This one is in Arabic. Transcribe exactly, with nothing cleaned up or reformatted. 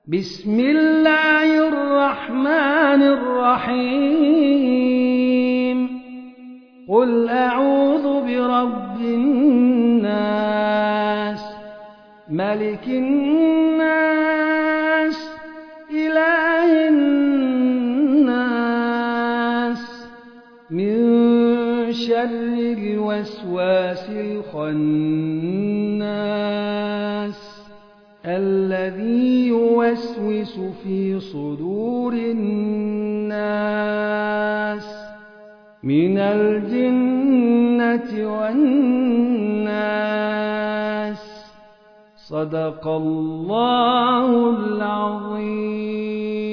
بسم الله الرحمن الرحيم قل أعوذ برب الناس ملك الناس إله الناس من شر الوسواس الخناس الذي يوسوس في صدور الناس من الجنة والناس صدق الله العظيم.